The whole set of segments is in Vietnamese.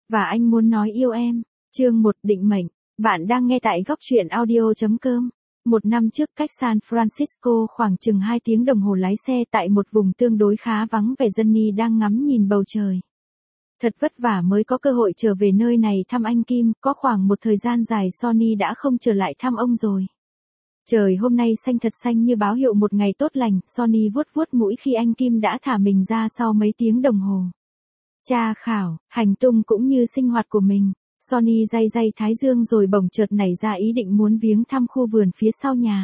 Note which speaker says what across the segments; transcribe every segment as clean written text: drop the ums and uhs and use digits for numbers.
Speaker 1: Và anh muốn nói yêu em. Chương 1 định mệnh. Bạn đang nghe tại góc truyện audio.com. Một năm trước cách San Francisco khoảng chừng 2 tiếng đồng hồ lái xe tại một vùng tương đối khá vắng vẻ, Jenny đang ngắm nhìn bầu trời. Thật vất vả mới có cơ hội trở về nơi này thăm anh Kim, có khoảng một thời gian dài Sonny đã không trở lại thăm ông rồi. Trời hôm nay xanh thật xanh như báo hiệu một ngày tốt lành, Sonny vuốt vuốt mũi khi anh Kim đã thả mình ra sau mấy tiếng đồng hồ tra khảo, hành tung cũng như sinh hoạt của mình. Sonny day thái dương rồi bỗng chợt nảy ra ý định muốn viếng thăm khu vườn phía sau nhà.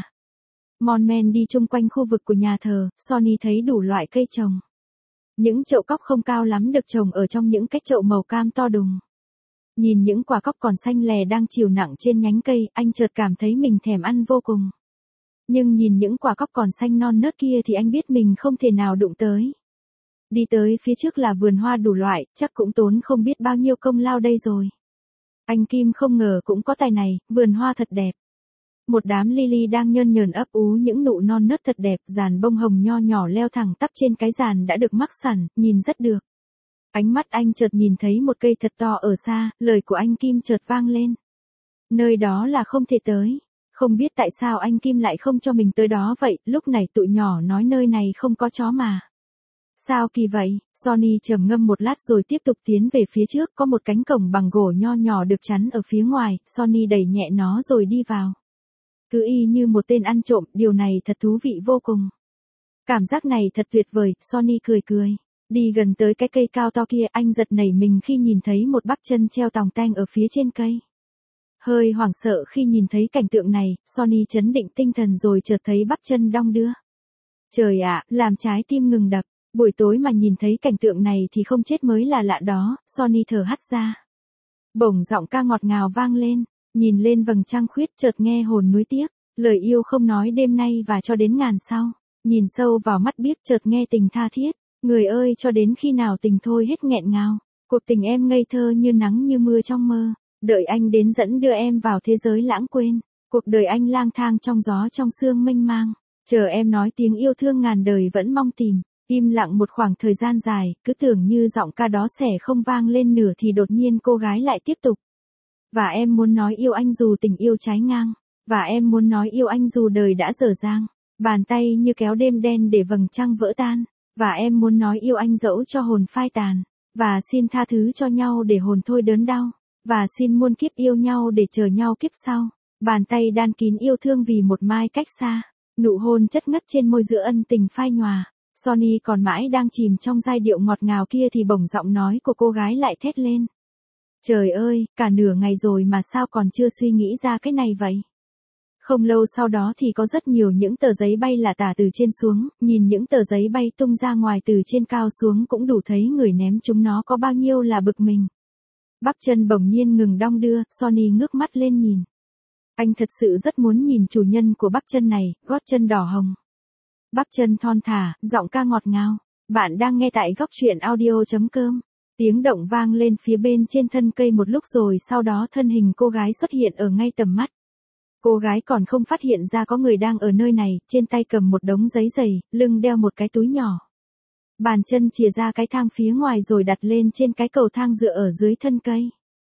Speaker 1: Mon men đi chung quanh khu vực của nhà thờ, Sonny thấy đủ loại cây trồng. Những chậu cóc không cao lắm được trồng ở trong những cái chậu màu cam to đùng. Nhìn những quả cóc còn xanh lè đang chìu nặng trên nhánh cây, anh chợt cảm thấy mình thèm ăn vô cùng. Nhưng nhìn những quả cóc còn xanh non nớt kia thì anh biết mình không thể nào đụng tới. Đi tới phía trước là vườn hoa đủ loại, chắc cũng tốn không biết bao nhiêu công lao đây rồi. Anh Kim không ngờ cũng có tài này, vườn hoa thật đẹp. Một đám lily đang nhơn nhờn ấp ú những nụ non nớt thật đẹp, dàn bông hồng nho nhỏ leo thẳng tắp trên cái giàn đã được mắc sẵn, nhìn rất được. Ánh mắt anh chợt nhìn thấy một cây thật to ở xa, lời của anh Kim chợt vang lên. Nơi đó là không thể tới. Không biết tại sao anh Kim lại không cho mình tới đó vậy, lúc này tụi nhỏ nói nơi này không có chó mà. Sao kỳ vậy? Sonny trầm ngâm một lát rồi tiếp tục tiến về phía trước, có một cánh cổng bằng gỗ nho nhỏ được chắn ở phía ngoài, Sonny đẩy nhẹ nó rồi đi vào. Cứ y như một tên ăn trộm, điều này thật thú vị vô cùng. Cảm giác này thật tuyệt vời, Sonny cười cười. Đi gần tới cái cây cao to kia, anh giật nảy mình khi nhìn thấy một bắp chân treo tòng teng ở phía trên cây. Hơi hoảng sợ khi nhìn thấy cảnh tượng này, Sonny trấn định tinh thần rồi chợt thấy bắp chân đong đưa. Trời ạ, làm trái tim ngừng đập. Buổi tối mà nhìn thấy cảnh tượng này thì không chết mới là lạ đó, Sonny thở hắt ra. Bỗng giọng ca ngọt ngào vang lên, nhìn lên vầng trăng khuyết chợt nghe hồn nuối tiếc, lời yêu không nói đêm nay và cho đến ngàn sau. Nhìn sâu vào mắt biếc chợt nghe tình tha thiết, người ơi cho đến khi nào tình thôi hết nghẹn ngào. Cuộc tình em ngây thơ như nắng như mưa trong mơ, đợi anh đến dẫn đưa em vào thế giới lãng quên. Cuộc đời anh lang thang trong gió trong sương mênh mang, chờ em nói tiếng yêu thương ngàn đời vẫn mong tìm. Im lặng một khoảng thời gian dài, cứ tưởng như giọng ca đó sẽ không vang lên nửa thì đột nhiên cô gái lại tiếp tục. Và em muốn nói yêu anh dù tình yêu trái ngang. Và em muốn nói yêu anh dù đời đã dở dang. Bàn tay như kéo đêm đen để vầng trăng vỡ tan. Và em muốn nói yêu anh dẫu cho hồn phai tàn. Và xin tha thứ cho nhau để hồn thôi đớn đau. Và xin muôn kiếp yêu nhau để chờ nhau kiếp sau. Bàn tay đan kín yêu thương vì một mai cách xa. Nụ hôn chất ngất trên môi giữa ân tình phai nhòa. Sonny còn mãi đang chìm trong giai điệu ngọt ngào kia thì bỗng giọng nói của cô gái lại thét lên. Trời ơi, cả nửa ngày rồi mà sao còn chưa suy nghĩ ra cái này vậy? Không lâu sau đó thì có rất nhiều những tờ giấy bay lả tả từ trên xuống, nhìn những tờ giấy bay tung ra ngoài từ trên cao xuống cũng đủ thấy người ném chúng nó có bao nhiêu là bực mình. Bắp chân bỗng nhiên ngừng đong đưa, Sonny ngước mắt lên nhìn. Anh thật sự rất muốn nhìn chủ nhân của bắp chân này, gót chân đỏ hồng. Bắp chân thon thả, giọng ca ngọt ngào. Bạn đang nghe tại góc truyện audio.com. Tiếng động vang lên phía bên trên thân cây một lúc rồi sau đó thân hình cô gái xuất hiện ở ngay tầm mắt. Cô gái còn không phát hiện ra có người đang ở nơi này, trên tay cầm một đống giấy dày, lưng đeo một cái túi nhỏ. Bàn chân chìa ra cái thang phía ngoài rồi đặt lên trên cái cầu thang dựa ở dưới thân cây.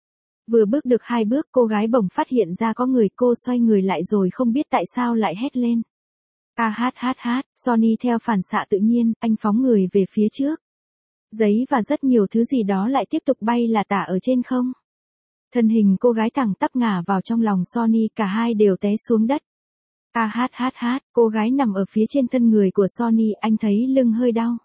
Speaker 1: Vừa bước được 2 bước cô gái bỗng phát hiện ra có người, cô xoay người lại rồi không biết tại sao lại hét lên. Sonny theo phản xạ tự nhiên, anh phóng người về phía trước. Giấy và rất nhiều thứ gì đó lại tiếp tục bay lả tả ở trên không. Thân hình cô gái thẳng tắp ngả vào trong lòng Sonny, cả hai đều té xuống đất. Cô gái nằm ở phía trên thân người của Sonny, anh thấy lưng hơi đau.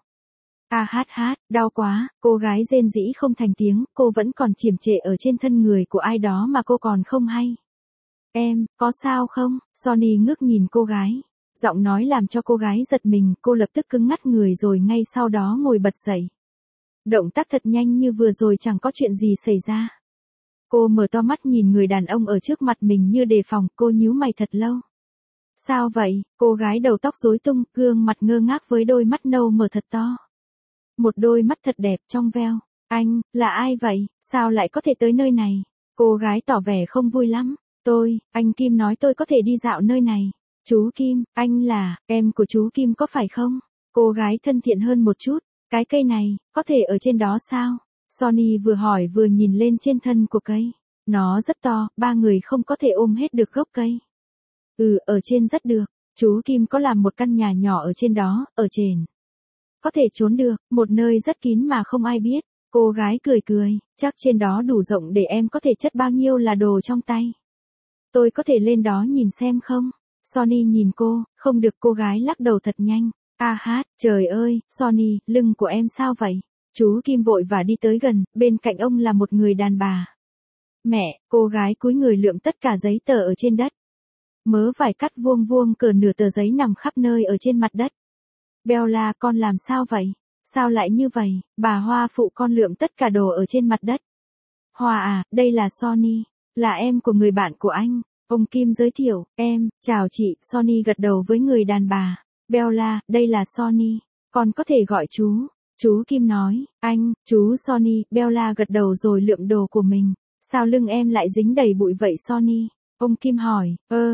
Speaker 1: Đau quá, cô gái rên rỉ không thành tiếng, cô vẫn còn chiềm trệ ở trên thân người của ai đó mà cô còn không hay. Em, có sao không? Sonny ngước nhìn cô gái. Giọng nói làm cho cô gái giật mình, cô lập tức cứng ngắt người rồi ngay sau đó ngồi bật dậy. Động tác thật nhanh như vừa rồi chẳng có chuyện gì xảy ra. Cô mở to mắt nhìn người đàn ông ở trước mặt mình như đề phòng, cô nhíu mày thật lâu. Sao vậy? Cô gái đầu tóc rối tung, gương mặt ngơ ngác với đôi mắt nâu mở thật to. Một đôi mắt thật đẹp trong veo. Anh, là ai vậy? Sao lại có thể tới nơi này? Cô gái tỏ vẻ không vui lắm. Anh Kim nói tôi có thể đi dạo nơi này. Chú Kim, anh là, em của chú Kim có phải không? Cô gái thân thiện hơn một chút. Cái cây này, có thể ở trên đó sao? Sonny vừa hỏi vừa nhìn lên trên thân của cây. Nó rất to, 3 người không có thể ôm hết được gốc cây. Ở trên rất được. Chú Kim có làm một căn nhà nhỏ ở trên đó, ở trên. Có thể trốn được, một nơi rất kín mà không ai biết. Cô gái cười cười, chắc trên đó đủ rộng để em có thể chất bao nhiêu là đồ trong tay. Tôi có thể lên đó nhìn xem không? Sonny nhìn cô, không được, cô gái lắc đầu thật nhanh. Trời ơi, Sonny, lưng của em sao vậy? Chú Kim vội và đi tới gần, bên cạnh ông là một người đàn bà. Mẹ, cô gái cúi người lượm tất cả giấy tờ ở trên đất. Mớ vải cắt vuông vuông cỡ nửa tờ giấy nằm khắp nơi ở trên mặt đất. Bella, con làm sao vậy? Sao lại như vậy? Bà Hoa phụ con lượm tất cả đồ ở trên mặt đất. Hoa à, đây là Sonny, là em của người bạn của anh. Ông Kim giới thiệu, em, chào chị. Sonny gật đầu với người đàn bà. Bella, đây là Sonny, con có thể gọi chú. Chú Kim nói, anh, chú Sonny. Bella gật đầu rồi lượm đồ của mình. Sao lưng em lại dính đầy bụi vậy Sonny? Ông Kim hỏi,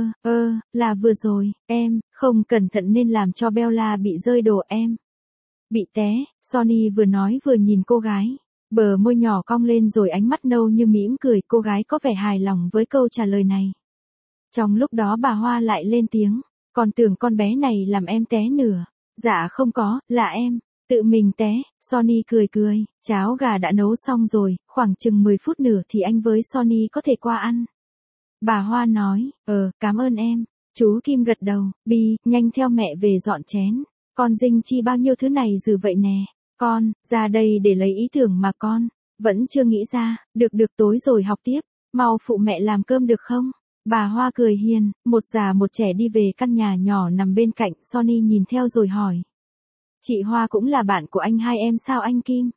Speaker 1: là vừa rồi, em, không cẩn thận nên làm cho Bella bị rơi đồ em. Bị té, Sonny vừa nói vừa nhìn cô gái. Bờ môi nhỏ cong lên rồi ánh mắt nâu như mỉm cười, cô gái có vẻ hài lòng với câu trả lời này. Trong lúc đó bà Hoa lại lên tiếng, con tưởng con bé này làm em té nửa. Dạ không có, là em, tự mình té. Sonny cười cười, cháo gà đã nấu xong rồi, khoảng chừng 10 phút nữa thì anh với Sonny có thể qua ăn. Bà Hoa nói, cảm ơn em. Chú Kim gật đầu, Bi, nhanh theo mẹ về dọn chén. Con dinh chi bao nhiêu thứ này dừ vậy nè. Con, ra đây để lấy ý tưởng mà con vẫn chưa nghĩ ra. Được tối rồi học tiếp. Mau phụ mẹ làm cơm được không? Bà Hoa cười hiền, một già một trẻ đi về căn nhà nhỏ nằm bên cạnh. Sonny nhìn theo rồi hỏi. Chị Hoa cũng là bạn của anh hai em sao anh Kim?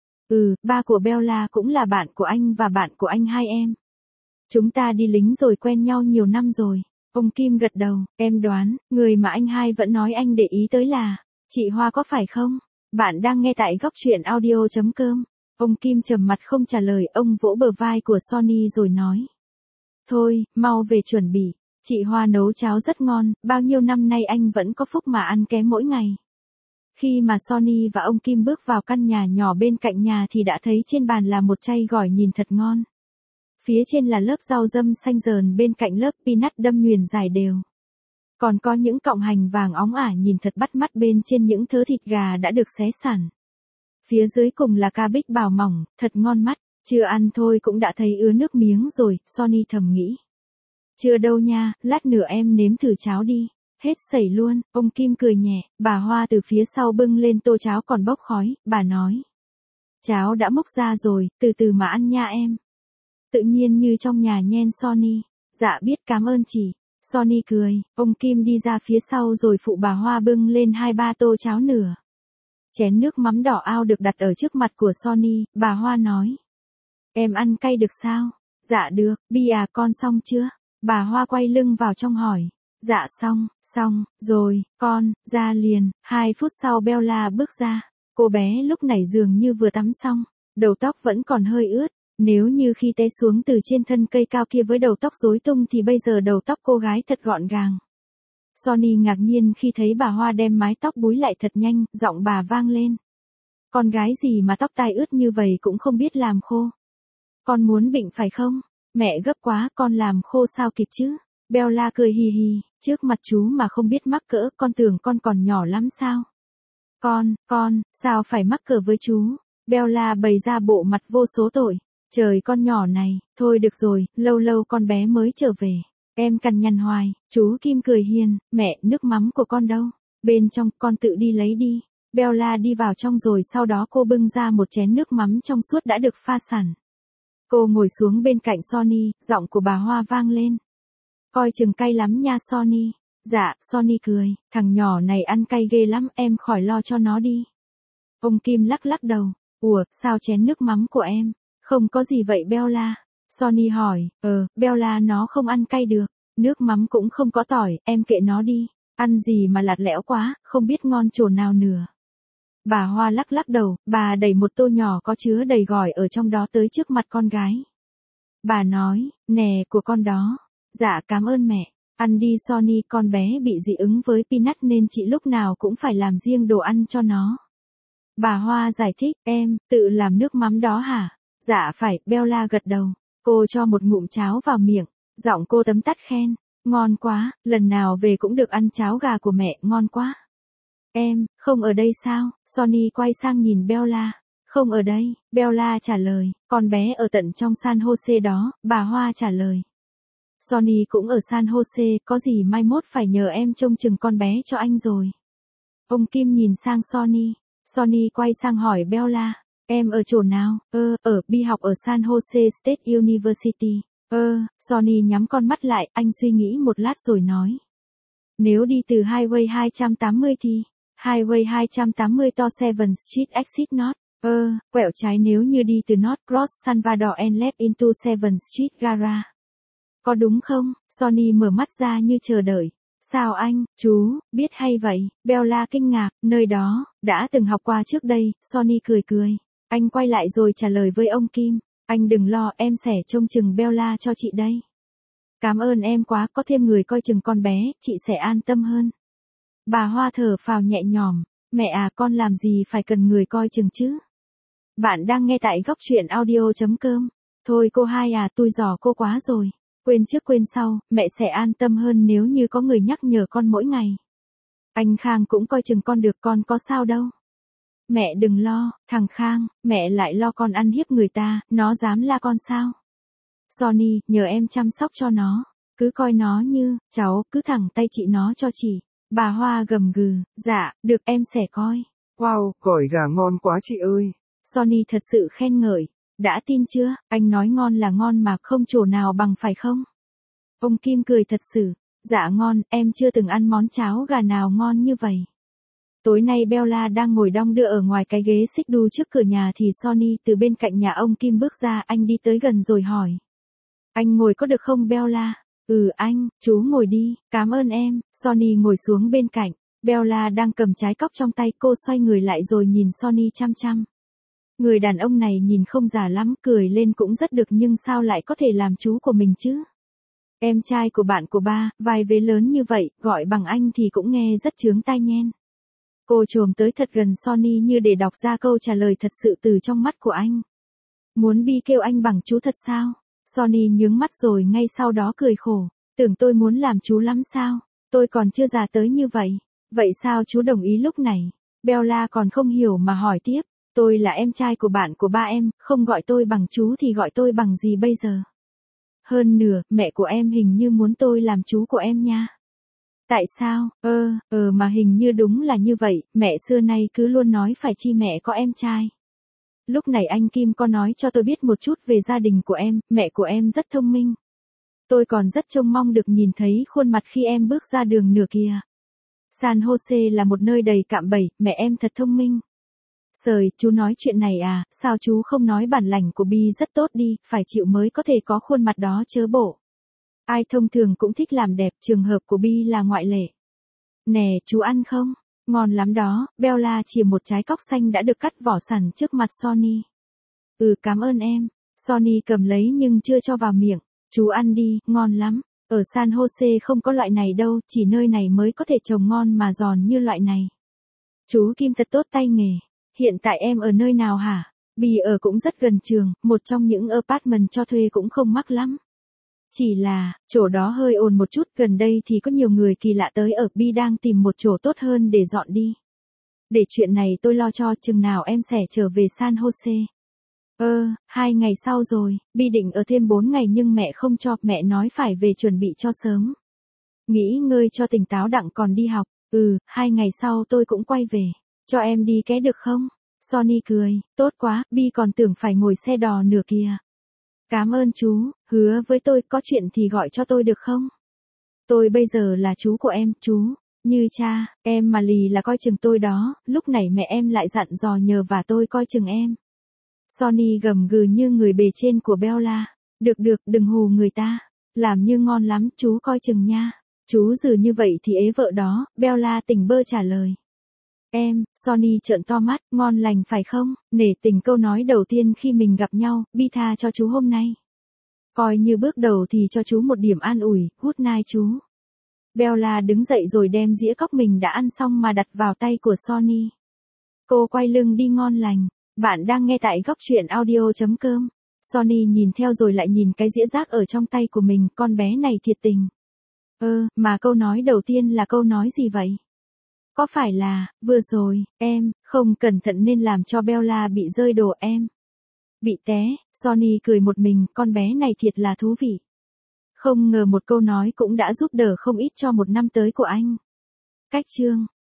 Speaker 1: Ba của Bella cũng là bạn của anh và bạn của anh hai em. Chúng ta đi lính rồi quen nhau nhiều năm rồi. Ông Kim gật đầu, em đoán, người mà anh hai vẫn nói anh để ý tới là chị Hoa có phải không? Bạn đang nghe tại góc truyện audio.com. Ông Kim trầm mặt không trả lời, ông vỗ bờ vai của Sonny rồi nói. Thôi, mau về chuẩn bị. Chị Hoa nấu cháo rất ngon, bao nhiêu năm nay anh vẫn có phúc mà ăn kém mỗi ngày. Khi mà Sonny và ông Kim bước vào căn nhà nhỏ bên cạnh nhà thì đã thấy trên bàn là một chay gỏi nhìn thật ngon. Phía trên là lớp rau răm xanh dờn, bên cạnh lớp peanut đâm nhuyễn dài đều. Còn có những cọng hành vàng óng ả nhìn thật bắt mắt bên trên những thớ thịt gà đã được xé sẵn. Phía dưới cùng là cabbage bào mỏng, thật ngon mắt. Chưa ăn thôi cũng đã thấy ứa nước miếng rồi, Sonny thầm nghĩ. Chưa đâu nha, lát nữa em nếm thử cháo đi. Hết sảy luôn, ông Kim cười nhẹ, bà Hoa từ phía sau bưng lên tô cháo còn bốc khói, bà nói. Cháo đã mốc ra rồi, từ từ mà ăn nha em. Tự nhiên như trong nhà nhen Sonny. Dạ biết, cảm ơn chị. Sonny cười, ông Kim đi ra phía sau rồi phụ bà Hoa bưng lên 2-3 tô cháo nửa. Chén nước mắm đỏ ao được đặt ở trước mặt của Sonny, bà Hoa nói. Em ăn cay được sao? Dạ được, Bi à, con xong chưa? Bà Hoa quay lưng vào trong hỏi. Dạ xong, rồi, con, ra liền. 2 phút sau Bella bước ra. Cô bé lúc này dường như vừa tắm xong, đầu tóc vẫn còn hơi ướt. Nếu như khi té xuống từ trên thân cây cao kia với đầu tóc rối tung thì bây giờ đầu tóc cô gái thật gọn gàng. Sonny ngạc nhiên khi thấy bà Hoa đem mái tóc búi lại thật nhanh, giọng bà vang lên. Con gái gì mà tóc tai ướt như vậy cũng không biết làm khô. Con muốn bệnh phải không? Mẹ gấp quá, con làm khô sao kịp chứ? Bella cười hì hì, trước mặt chú mà không biết mắc cỡ, con tưởng con còn nhỏ lắm sao? Con, sao phải mắc cỡ với chú? Bella bày ra bộ mặt vô số tội. Trời, con nhỏ này, thôi được rồi, lâu lâu con bé mới trở về. Em cằn nhằn hoài. Chú Kim cười hiền, mẹ, nước mắm của con đâu? Bên trong, con tự đi lấy đi. Bella đi vào trong rồi sau đó cô bưng ra một chén nước mắm trong suốt đã được pha sẵn. Cô ngồi xuống bên cạnh Sonny, giọng của bà Hoa vang lên. Coi chừng cay lắm nha Sonny. Dạ, Sonny cười, thằng nhỏ này ăn cay ghê lắm, em khỏi lo cho nó đi. Ông Kim lắc đầu, sao chén nước mắm của em? Không có gì vậy Bella? Sonny hỏi, Bella nó không ăn cay được, nước mắm cũng không có tỏi, em kệ nó đi, ăn gì mà lạt lẽo quá, không biết ngon chỗ nào nữa. Bà Hoa lắc đầu, bà đẩy một tô nhỏ có chứa đầy gỏi ở trong đó tới trước mặt con gái. Bà nói, nè của con đó. Dạ cảm ơn mẹ, ăn đi Sonny, con bé bị dị ứng với peanut nên chị lúc nào cũng phải làm riêng đồ ăn cho nó. Bà Hoa giải thích, em, tự làm nước mắm đó hả? Dạ phải, Bella gật đầu. Cô cho một ngụm cháo vào miệng, giọng cô tấm tắt khen. Ngon quá, lần nào về cũng được ăn cháo gà của mẹ, ngon quá. Em, không ở đây sao? Sonny quay sang nhìn Bella. Không ở đây, Bella trả lời, con bé ở tận trong San Jose đó, bà Hoa trả lời. Sonny cũng ở San Jose, có gì mai mốt phải nhờ em trông chừng con bé cho anh rồi. Ông Kim nhìn sang Sonny. Sonny quay sang hỏi Bella, em ở chỗ nào? Bi học ở San Jose State University. Sonny nhắm con mắt lại, anh suy nghĩ một lát rồi nói. Nếu đi từ Highway 280 thì, Highway 280 to 7 Street Exit North. Quẹo trái nếu như đi từ North Cross Salvador and left into 7 Street Garage. Có đúng không? Sonny mở mắt ra như chờ đợi. Sao anh, chú, biết hay vậy? Bella kinh ngạc, nơi đó, đã từng học qua trước đây, Sonny cười cười. Anh quay lại rồi trả lời với ông Kim. Anh đừng lo, em sẽ trông chừng Bella cho chị đây. Cảm ơn em quá, có thêm người coi chừng con bé, chị sẽ an tâm hơn. Bà Hoa thở phào nhẹ nhõm. Mẹ à, con làm gì phải cần người coi chừng chứ? Bạn đang nghe tại góc truyện audio.com. Thôi cô hai à, tôi dò cô quá rồi. Quên trước quên sau, mẹ sẽ an tâm hơn nếu như có người nhắc nhở con mỗi ngày. Anh Khang cũng coi chừng con được, con có sao đâu. Mẹ đừng lo, thằng Khang, mẹ lại lo con ăn hiếp người ta, nó dám la con sao? Sonny, nhờ em chăm sóc cho nó, cứ coi nó như, cháu, cứ thẳng tay chị nó cho chị. Bà Hoa gầm gừ, dạ, được em sẽ coi.
Speaker 2: Wow, gỏi gà ngon quá chị ơi.
Speaker 1: Sonny thật sự khen ngợi. Đã tin chưa, anh nói ngon là ngon mà không chỗ nào bằng phải không? Ông Kim cười thật sự. Dạ ngon, em chưa từng ăn món cháo gà nào ngon như vậy. Tối nay Bella đang ngồi đong đưa ở ngoài cái ghế xích đu trước cửa nhà thì Sonny từ bên cạnh nhà ông Kim bước ra, anh đi tới gần rồi hỏi. Anh ngồi có được không Bella? Anh, chú ngồi đi, cảm ơn em. Sonny ngồi xuống bên cạnh. Bella đang cầm trái cóc trong tay, cô xoay người lại rồi nhìn Sonny chăm chăm. Người đàn ông này nhìn không già lắm, cười lên cũng rất được nhưng sao lại có thể làm chú của mình chứ? Em trai của bạn của ba, vai vế lớn như vậy, gọi bằng anh thì cũng nghe rất chướng tai nhen. Cô chồm tới thật gần Sonny như để đọc ra câu trả lời thật sự từ trong mắt của anh. Muốn Bi kêu anh bằng chú thật sao? Sonny nhướng mắt rồi ngay sau đó cười khổ. Tưởng tôi muốn làm chú lắm sao? Tôi còn chưa già tới như vậy. Vậy sao chú đồng ý lúc này? Bella còn không hiểu mà hỏi tiếp. Tôi là em trai của bạn của ba em, không gọi tôi bằng chú thì gọi tôi bằng gì bây giờ? Hơn nữa, mẹ của em hình như muốn tôi làm chú của em nha. Tại sao? Mà hình như đúng là như vậy, mẹ xưa nay cứ luôn nói phải chi mẹ có em trai. Lúc này anh Kim có nói cho tôi biết một chút về gia đình của em, mẹ của em rất thông minh. Tôi còn rất trông mong được nhìn thấy khuôn mặt khi em bước ra đường nửa kia. San Jose là một nơi đầy cạm bẫy, mẹ em thật thông minh. Sời, chú nói chuyện này à, sao chú không nói bản lĩnh của Bi rất tốt đi, phải chịu mới có thể có khuôn mặt đó chớ bộ. Ai thông thường cũng thích làm đẹp, trường hợp của Bi là ngoại lệ. Nè, chú ăn không? Ngon lắm đó, Bella chìa một trái cóc xanh đã được cắt vỏ sẵn trước mặt Sonny. Cảm ơn em. Sonny cầm lấy nhưng chưa cho vào miệng. Chú ăn đi, ngon lắm. Ở San Jose không có loại này đâu, chỉ nơi này mới có thể trồng ngon mà giòn như loại này. Chú Kim thật tốt tay nghề. Hiện tại em ở nơi nào hả? Bi ở cũng rất gần trường, một trong những apartment cho thuê cũng không mắc lắm. Chỉ là, chỗ đó hơi ồn một chút, gần đây thì có nhiều người kỳ lạ tới ở, Bi đang tìm một chỗ tốt hơn để dọn đi. Để chuyện này tôi lo cho, chừng nào em sẽ trở về San Jose. 2 ngày sau rồi, Bi định ở thêm 4 ngày nhưng mẹ không cho, mẹ nói phải về chuẩn bị cho sớm. Nghỉ ngơi cho tỉnh táo đặng còn đi học. 2 ngày sau tôi cũng quay về. Cho em đi ké được không? Sonny cười, tốt quá, Bi còn tưởng phải ngồi xe đò nửa kia. Cảm ơn chú, hứa với tôi có chuyện thì gọi cho tôi được không? Tôi bây giờ là chú của em, chú. Như cha, em mà lì là coi chừng tôi đó, lúc này mẹ em lại dặn dò nhờ và tôi coi chừng em. Sonny gầm gừ như người bề trên của Bella. Được, đừng hù người ta. Làm như ngon lắm, chú coi chừng nha. Chú dừ như vậy thì ế vợ đó, Bella tỉnh bơ trả lời. Em, Sonny trợn to mắt, ngon lành phải không? Nể tình câu nói đầu tiên khi mình gặp nhau, Bi tha cho chú hôm nay. Coi như bước đầu thì cho chú một điểm an ủi, good night chú. Bella đứng dậy rồi đem dĩa cóc mình đã ăn xong mà đặt vào tay của Sonny. Cô quay lưng đi ngon lành. Bạn đang nghe tại góc truyện audio.com. Sonny nhìn theo rồi lại nhìn cái dĩa rác ở trong tay của mình, con bé này thiệt tình. Mà câu nói đầu tiên là câu nói gì vậy? Có phải là, vừa rồi, em, không cẩn thận nên làm cho Bella bị rơi đồ em. Bị té, Sonny cười một mình, con bé này thiệt là thú vị. Không ngờ một câu nói cũng đã giúp đỡ không ít cho một năm tới của anh. Cách chương